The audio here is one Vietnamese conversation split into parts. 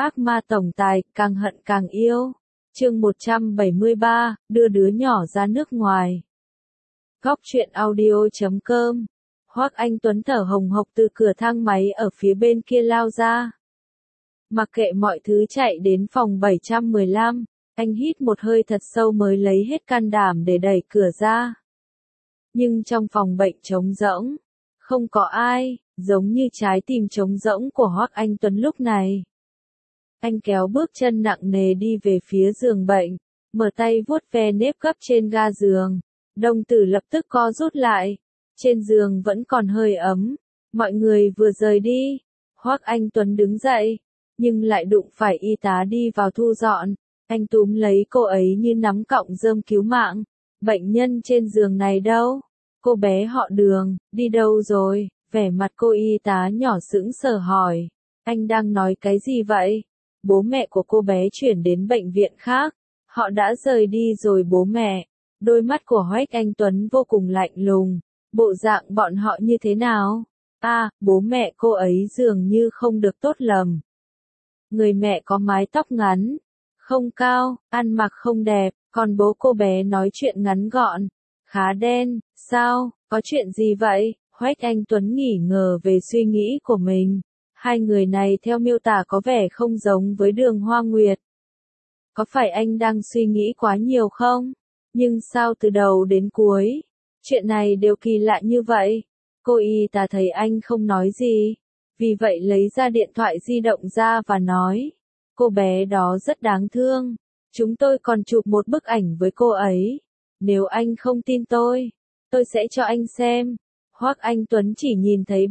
Ác ma tổng tài, càng hận càng yêu. Chương 173, đưa đứa nhỏ ra nước ngoài. Góc truyện audio.com. Hoắc Anh Tuấn thở hồng hộc từ cửa thang máy ở phía bên kia lao ra. Mặc kệ mọi thứ chạy đến phòng 715, anh hít một hơi thật sâu mới lấy hết can đảm để đẩy cửa ra. Nhưng trong phòng bệnh trống rỗng, không có ai, giống như trái tim trống rỗng của Hoắc Anh Tuấn lúc này. Anh kéo bước chân nặng nề đi về phía giường bệnh, mở tay vuốt ve nếp gấp trên ga giường. Đồng tử lập tức co rút lại. Trên giường vẫn còn hơi ấm. Mọi người vừa rời đi. Hoắc Anh Tuấn đứng dậy, nhưng lại đụng phải y tá đi vào thu dọn. Anh túm lấy cô ấy như nắm cọng rơm cứu mạng. Bệnh nhân trên giường này đâu? Cô bé họ Đường, đi đâu rồi? Vẻ mặt cô y tá nhỏ sững sờ hỏi. Anh đang nói cái gì vậy? Bố mẹ của cô bé chuyển đến bệnh viện khác. Họ đã rời đi rồi bố mẹ. Đôi mắt của Hoắc Anh Tuấn vô cùng lạnh lùng. Bộ dạng bọn họ như thế nào? Bố mẹ cô ấy dường như không được tốt lắm. Người mẹ có mái tóc ngắn, không cao, ăn mặc không đẹp, còn bố cô bé nói chuyện ngắn gọn, khá đen. Sao, có chuyện gì vậy? Hoắc Anh Tuấn nghỉ ngờ về suy nghĩ của mình. Hai người này theo miêu tả có vẻ không giống với Đường Hoa Nguyệt. Có phải anh đang suy nghĩ quá nhiều không? Nhưng sao từ đầu đến cuối, chuyện này đều kỳ lạ như vậy? Cô y tá thấy anh không nói gì, vì vậy lấy ra điện thoại di động ra và nói, cô bé đó rất đáng thương, chúng tôi còn chụp một bức ảnh với cô ấy. Nếu anh không tin tôi sẽ cho anh xem. Hoắc Anh Tuấn chỉ nhìn thấy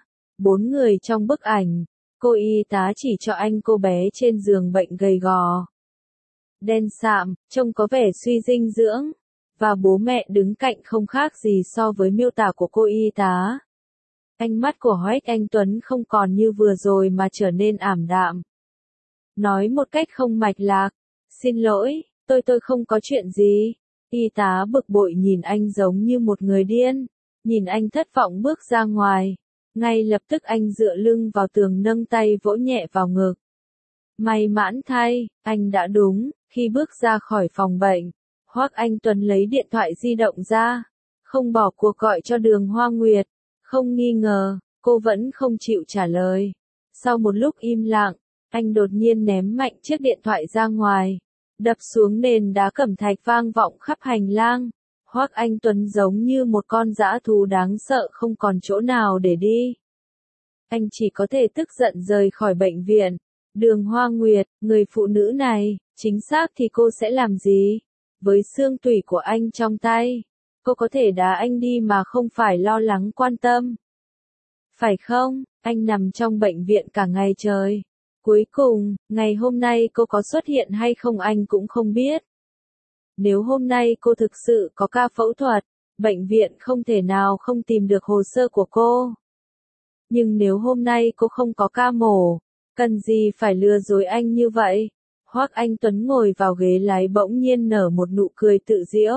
4 người trong bức ảnh. Cô y tá chỉ cho anh cô bé trên giường bệnh gầy gò, đen sạm, trông có vẻ suy dinh dưỡng, và bố mẹ đứng cạnh không khác gì so với miêu tả của cô y tá. Ánh mắt của Hoắc Anh Tuấn không còn như vừa rồi mà trở nên ảm đạm. Nói một cách không mạch lạc, xin lỗi, tôi không có chuyện gì. Y tá bực bội nhìn anh giống như một người điên, nhìn anh thất vọng bước ra ngoài. Ngay lập tức anh dựa lưng vào tường nâng tay vỗ nhẹ vào ngực. May mắn thay, anh đã đúng. Khi bước ra khỏi phòng bệnh, Hoắc Anh Tuấn lấy điện thoại di động ra, không bỏ cuộc gọi cho Đường Hoa Nguyệt. Không nghi ngờ, cô vẫn không chịu trả lời. Sau một lúc im lặng, anh đột nhiên ném mạnh chiếc điện thoại ra ngoài, đập xuống nền đá cẩm thạch vang vọng khắp hành lang. Hoắc Anh Tuấn giống như một con dã thú đáng sợ không còn chỗ nào để đi. Anh chỉ có thể tức giận rời khỏi bệnh viện. Đường Hoa Nguyệt, người phụ nữ này, chính xác thì cô sẽ làm gì? Với xương tủy của anh trong tay, cô có thể đá anh đi mà không phải lo lắng quan tâm. Phải không? Anh nằm trong bệnh viện cả ngày trời. Cuối cùng, ngày hôm nay cô có xuất hiện hay không anh cũng không biết. Nếu hôm nay cô thực sự có ca phẫu thuật, bệnh viện không thể nào không tìm được hồ sơ của cô. Nhưng nếu hôm nay cô không có ca mổ, cần gì phải lừa dối anh như vậy? Hoắc Anh Tuấn ngồi vào ghế lái bỗng nhiên nở một nụ cười tự giễu.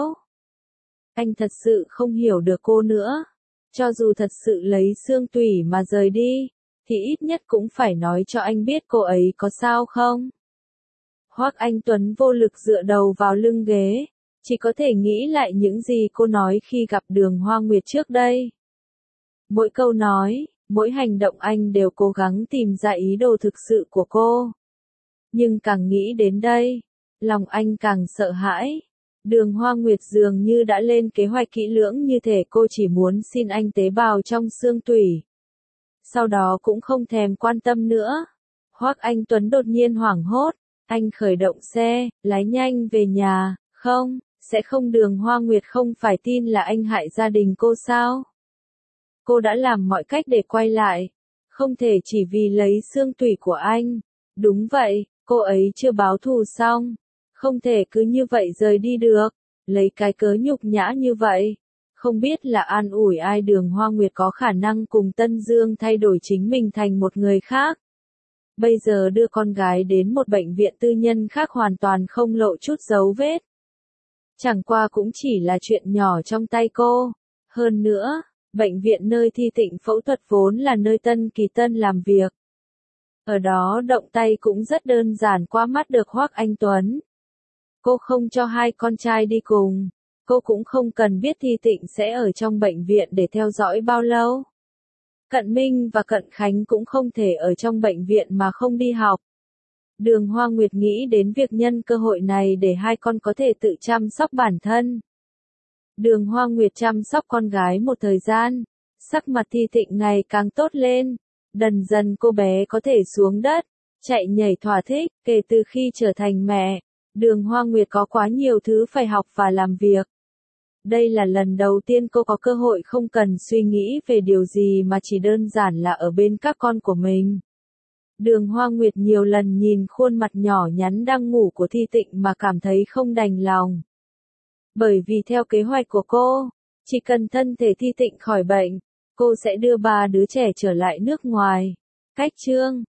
Anh thật sự không hiểu được cô nữa. Cho dù thật sự lấy xương tủy mà rời đi, thì ít nhất cũng phải nói cho anh biết cô ấy có sao không? Hoắc Anh Tuấn vô lực dựa đầu vào lưng ghế, chỉ có thể nghĩ lại những gì cô nói khi gặp Đường Hoa Nguyệt trước đây. Mỗi câu nói, mỗi hành động anh đều cố gắng tìm ra ý đồ thực sự của cô. Nhưng càng nghĩ đến đây, lòng anh càng sợ hãi. Đường Hoa Nguyệt dường như đã lên kế hoạch kỹ lưỡng như thể cô chỉ muốn xin anh tế bào trong xương tủy. Sau đó cũng không thèm quan tâm nữa. Hoắc Anh Tuấn đột nhiên hoảng hốt, anh khởi động xe, lái nhanh về nhà. Không, sẽ không. Đường Hoa Nguyệt không phải tin là anh hại gia đình cô sao? Cô đã làm mọi cách để quay lại, không thể chỉ vì lấy xương tủy của anh. Đúng vậy, cô ấy chưa báo thù xong, không thể cứ như vậy rời đi được, lấy cái cớ nhục nhã như vậy. Không biết là an ủi ai. Đường Hoa Nguyệt có khả năng cùng Tân Dương thay đổi chính mình thành một người khác. Bây giờ đưa con gái đến một bệnh viện tư nhân khác hoàn toàn không lộ chút dấu vết. Chẳng qua cũng chỉ là chuyện nhỏ trong tay cô. Hơn nữa, bệnh viện nơi Thi Tịnh phẫu thuật vốn là nơi Tân Kỳ Tân làm việc. Ở đó động tay cũng rất đơn giản qua mắt được Hoắc Anh Tuấn. Cô không cho hai con trai đi cùng. Cô cũng không cần biết Thi Tịnh sẽ ở trong bệnh viện để theo dõi bao lâu. Cận Minh và Cận Khánh cũng không thể ở trong bệnh viện mà không đi học. Đường Hoa Nguyệt nghĩ đến việc nhân cơ hội này để hai con có thể tự chăm sóc bản thân. Đường Hoa Nguyệt chăm sóc con gái một thời gian, sắc mặt Thi Tịnh ngày càng tốt lên. Dần dần cô bé có thể xuống đất, chạy nhảy thỏa thích. Kể từ khi trở thành mẹ, Đường Hoa Nguyệt có quá nhiều thứ phải học và làm việc. Đây là lần đầu tiên cô có cơ hội không cần suy nghĩ về điều gì mà chỉ đơn giản là ở bên các con của mình. Đường Hoa Nguyệt nhiều lần nhìn khuôn mặt nhỏ nhắn đang ngủ của Thi Tịnh mà cảm thấy không đành lòng. Bởi vì theo kế hoạch của cô, chỉ cần thân thể Thi Tịnh khỏi bệnh, cô sẽ đưa ba đứa trẻ trở lại nước ngoài. Cách chương